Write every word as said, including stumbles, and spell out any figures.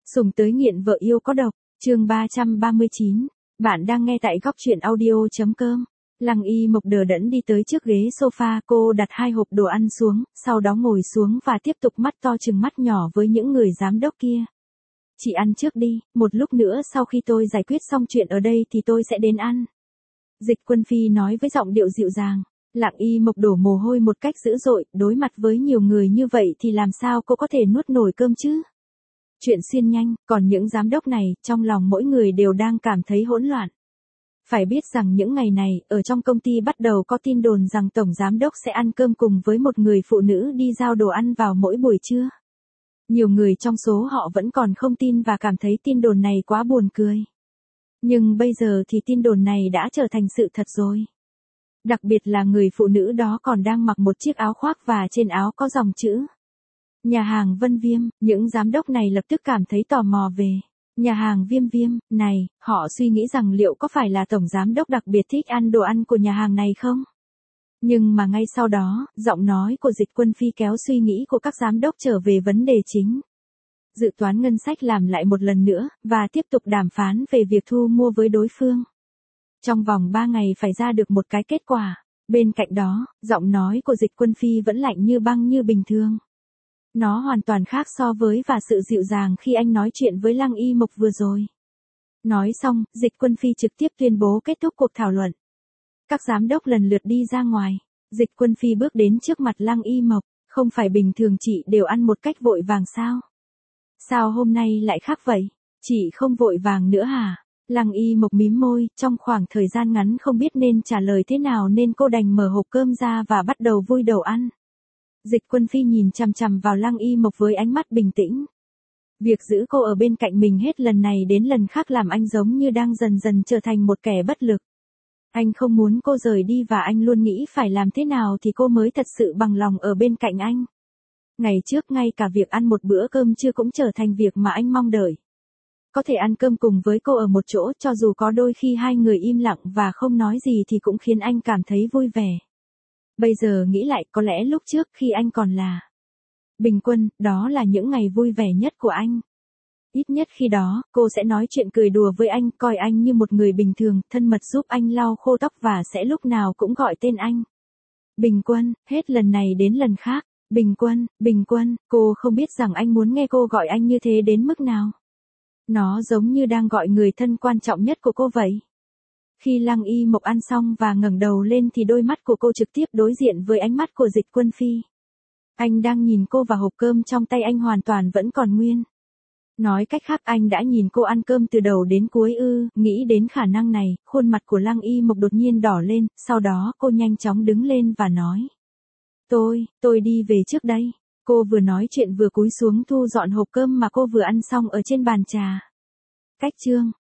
Sùng tới nghiện vợ yêu có độc, chương ba trăm ba mươi chín. Bạn đang nghe tại góc truyện audio.com. Lăng Y Mộc đờ đẫn đi tới trước ghế sofa, cô đặt hai hộp đồ ăn xuống, sau đó ngồi xuống và tiếp tục mắt to trừng mắt nhỏ với những người giám đốc kia. Chị ăn trước đi, một lúc nữa sau khi tôi giải quyết xong chuyện ở đây thì tôi sẽ đến ăn. Dịch Quân Phi nói với giọng điệu dịu dàng. Lăng Y Mộc đổ mồ hôi một cách dữ dội, đối mặt với nhiều người như vậy thì làm sao cô có thể nuốt nổi cơm chứ? Chuyện xuyên nhanh, còn những giám đốc này, trong lòng mỗi người đều đang cảm thấy hỗn loạn. Phải biết rằng những ngày này, ở trong công ty bắt đầu có tin đồn rằng Tổng Giám đốc sẽ ăn cơm cùng với một người phụ nữ đi giao đồ ăn vào mỗi buổi trưa. Nhiều người trong số họ vẫn còn không tin và cảm thấy tin đồn này quá buồn cười. Nhưng bây giờ thì tin đồn này đã trở thành sự thật rồi. Đặc biệt là người phụ nữ đó còn đang mặc một chiếc áo khoác và trên áo có dòng chữ Nhà hàng Vân Viêm. Những giám đốc này lập tức cảm thấy tò mò về nhà hàng Viêm Viêm này, họ suy nghĩ rằng liệu có phải là Tổng Giám đốc đặc biệt thích ăn đồ ăn của nhà hàng này không? Nhưng mà ngay sau đó, giọng nói của Dịch Quân Phi kéo suy nghĩ của các giám đốc trở về vấn đề chính. Dự toán ngân sách làm lại một lần nữa, và tiếp tục đàm phán về việc thu mua với đối phương. Trong vòng ba ngày phải ra được một cái kết quả. Bên cạnh đó, giọng nói của Dịch Quân Phi vẫn lạnh như băng như bình thường. Nó hoàn toàn khác so với và sự dịu dàng khi anh nói chuyện với Lăng Y Mộc vừa rồi. Nói xong, Dịch Quân Phi trực tiếp tuyên bố kết thúc cuộc thảo luận. Các giám đốc lần lượt đi ra ngoài. Dịch Quân Phi bước đến trước mặt Lăng Y Mộc. Không phải bình thường chị đều ăn một cách vội vàng sao? Sao hôm nay lại khác vậy? Chị không vội vàng nữa hả? Lăng Y Mộc mím môi, trong khoảng thời gian ngắn không biết nên trả lời thế nào nên cô đành mở hộp cơm ra và bắt đầu vui đầu ăn. Dịch Quân Phi nhìn chằm chằm vào Lăng Y Mộc với ánh mắt bình tĩnh. Việc giữ cô ở bên cạnh mình hết lần này đến lần khác làm anh giống như đang dần dần trở thành một kẻ bất lực. Anh không muốn cô rời đi và anh luôn nghĩ phải làm thế nào thì cô mới thật sự bằng lòng ở bên cạnh anh. Ngày trước ngay cả việc ăn một bữa cơm trưa cũng trở thành việc mà anh mong đợi. Có thể ăn cơm cùng với cô ở một chỗ cho dù có đôi khi hai người im lặng và không nói gì thì cũng khiến anh cảm thấy vui vẻ. Bây giờ nghĩ lại có lẽ lúc trước khi anh còn là Bình Quân, đó là những ngày vui vẻ nhất của anh. Ít nhất khi đó, cô sẽ nói chuyện cười đùa với anh, coi anh như một người bình thường, thân mật giúp anh lau khô tóc và sẽ lúc nào cũng gọi tên anh. Bình Quân, hết lần này đến lần khác. Bình Quân, Bình Quân, cô không biết rằng anh muốn nghe cô gọi anh như thế đến mức nào. Nó giống như đang gọi người thân quan trọng nhất của cô vậy. Khi Lăng Y Mộc ăn xong và ngẩng đầu lên thì đôi mắt của cô trực tiếp đối diện với ánh mắt của Dịch Quân Phi. Anh đang nhìn cô và hộp cơm trong tay anh hoàn toàn vẫn còn nguyên. Nói cách khác anh đã nhìn cô ăn cơm từ đầu đến cuối ư, nghĩ đến khả năng này, khuôn mặt của Lăng Y Mộc đột nhiên đỏ lên, sau đó cô nhanh chóng đứng lên và nói. Tôi, tôi đi về trước đây. Cô vừa nói chuyện vừa cúi xuống thu dọn hộp cơm mà cô vừa ăn xong ở trên bàn trà. Cách chương.